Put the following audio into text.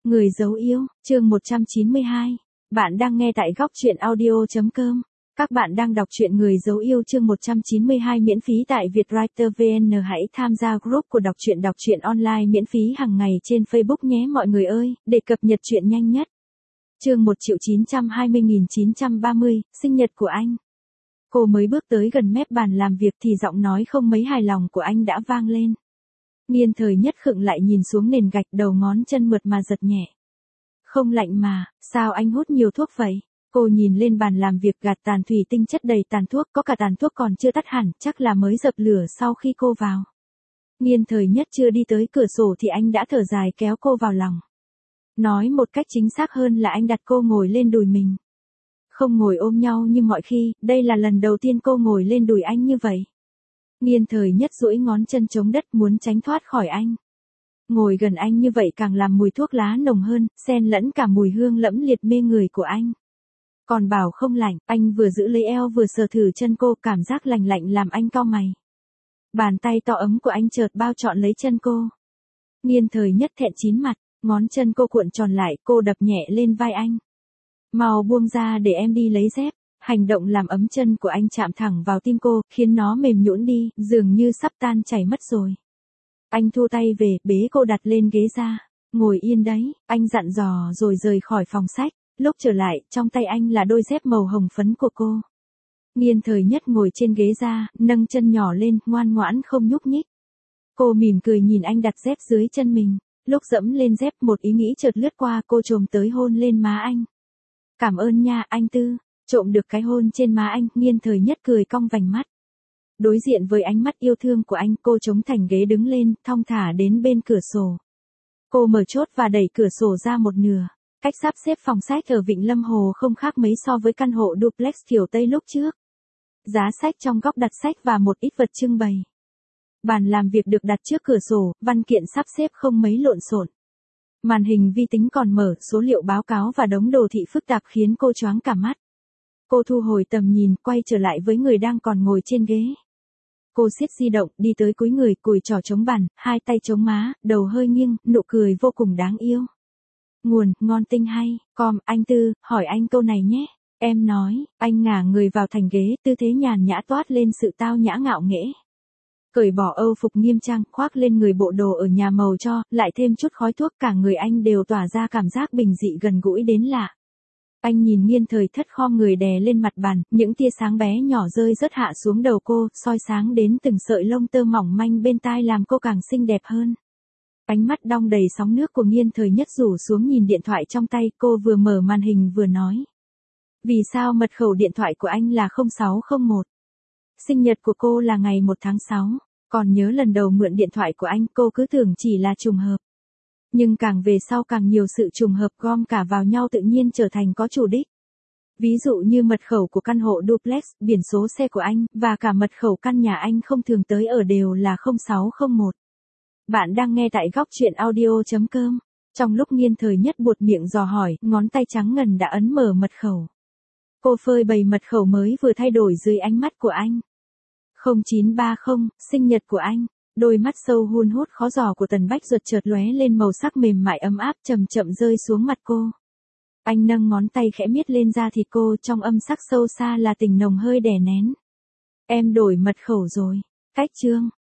Người dấu yêu, chương 192. Bạn đang nghe tại góc truyện audio.com. Các bạn đang đọc truyện Người dấu yêu chương 192 miễn phí tại Vietwriter VN. Hãy tham gia group của đọc truyện online miễn phí hàng ngày trên Facebook nhé mọi người ơi, để cập nhật truyện nhanh nhất. Chương 1.920.930, sinh nhật của anh. Cô mới bước tới gần mép bàn làm việc thì giọng nói không mấy hài lòng của anh đã vang lên. Nghiên Thời Nhất khựng lại nhìn xuống nền gạch, đầu ngón chân mượt mà giật nhẹ. Không lạnh mà, sao anh hút nhiều thuốc vậy? Cô nhìn lên bàn làm việc, gạt tàn thủy tinh chất đầy tàn thuốc, có cả tàn thuốc còn chưa tắt hẳn, chắc là mới dập lửa sau khi cô vào. Nghiên Thời Nhất chưa đi tới cửa sổ thì anh đã thở dài kéo cô vào lòng. Nói một cách chính xác hơn là anh đặt cô ngồi lên đùi mình. Không ngồi ôm nhau như mọi khi, đây là lần đầu tiên cô ngồi lên đùi anh như vậy. Nghiên Thời Nhất duỗi ngón chân chống đất muốn tránh thoát khỏi anh. Ngồi gần anh như vậy càng làm mùi thuốc lá nồng hơn, xen lẫn cả mùi hương lẫm liệt mê người của anh. Còn bảo không lạnh, anh vừa giữ lấy eo vừa sờ thử chân cô, cảm giác lạnh lạnh làm anh cau mày. Bàn tay to ấm của anh chợt bao trọn lấy chân cô. Nghiên Thời Nhất thẹn chín mặt, ngón chân cô cuộn tròn lại, cô đập nhẹ lên vai anh. Mau buông ra để em đi lấy dép. Hành động làm ấm chân của anh chạm thẳng vào tim cô, khiến nó mềm nhũn đi, dường như sắp tan chảy mất rồi. Anh thu tay về, bế cô đặt lên ghế ra. Ngồi yên đấy, anh dặn dò rồi rời khỏi phòng sách. Lúc trở lại, trong tay anh là đôi dép màu hồng phấn của cô. Nghiên Thời Nhất ngồi trên ghế ra, nâng chân nhỏ lên, ngoan ngoãn không nhúc nhích. Cô mỉm cười nhìn anh đặt dép dưới chân mình. Lúc dẫm lên dép, một ý nghĩ chợt lướt qua, cô chồm tới hôn lên má anh. Cảm ơn nha, anh Tư. Trộm được cái hôn trên má anh, Nghiên Thời Nhất cười cong vành mắt. Đối diện với ánh mắt yêu thương của anh, cô chống thành ghế đứng lên, thong thả đến bên cửa sổ. Cô mở chốt và đẩy cửa sổ ra một nửa. Cách sắp xếp phòng sách ở Vịnh Lâm Hồ không khác mấy so với căn hộ duplex kiểu Tây lúc trước. Giá sách trong góc đặt sách và một ít vật trưng bày. Bàn làm việc được đặt trước cửa sổ, văn kiện sắp xếp không mấy lộn xộn. Màn hình vi tính còn mở, số liệu báo cáo và đống đồ thị phức tạp khiến cô choáng cả mắt. Cô thu hồi tầm nhìn, quay trở lại với người đang còn ngồi trên ghế. Cô siết di động, đi tới cúi người, cùi trỏ chống bàn, hai tay chống má, đầu hơi nghiêng, nụ cười vô cùng đáng yêu. Nguồn, ngon tinh hay, anh Tư, hỏi anh câu này nhé. Em nói, anh ngả người vào thành ghế, tư thế nhàn nhã toát lên sự tao nhã ngạo nghễ. Cởi bỏ âu phục nghiêm trang, khoác lên người bộ đồ ở nhà màu cho, lại thêm chút khói thuốc, cả người anh đều tỏa ra cảm giác bình dị gần gũi đến lạ. Anh nhìn Nghiên Thời Thất khom người đè lên mặt bàn, những tia sáng bé nhỏ rơi rớt hạ xuống đầu cô, soi sáng đến từng sợi lông tơ mỏng manh bên tai làm cô càng xinh đẹp hơn. Ánh mắt đong đầy sóng nước của Nghiên Thời Nhất rủ xuống nhìn điện thoại trong tay, cô vừa mở màn hình vừa nói. Vì sao mật khẩu điện thoại của anh là 0601? Sinh nhật của cô là ngày 1 tháng 6, còn nhớ lần đầu mượn điện thoại của anh cô cứ tưởng chỉ là trùng hợp. Nhưng càng về sau càng nhiều sự trùng hợp gom cả vào nhau tự nhiên trở thành có chủ đích. Ví dụ như mật khẩu của căn hộ duplex, biển số xe của anh, và cả mật khẩu căn nhà anh không thường tới ở đều là 0601. Bạn đang nghe tại góc truyện audio.com. Trong lúc Nghiên Thời Nhất buột miệng dò hỏi, ngón tay trắng ngần đã ấn mở mật khẩu. Cô phơi bày mật khẩu mới vừa thay đổi dưới ánh mắt của anh. 0930, sinh nhật của anh. Đôi mắt sâu hun hút khó giò của Tần Bách Duật chợt lóe lên màu sắc mềm mại ấm áp, chậm chậm rơi xuống mặt cô. Anh nâng ngón tay khẽ miết lên da thịt cô, trong âm sắc sâu xa là tình nồng hơi đè nén. Em đổi mật khẩu rồi. Cách chương.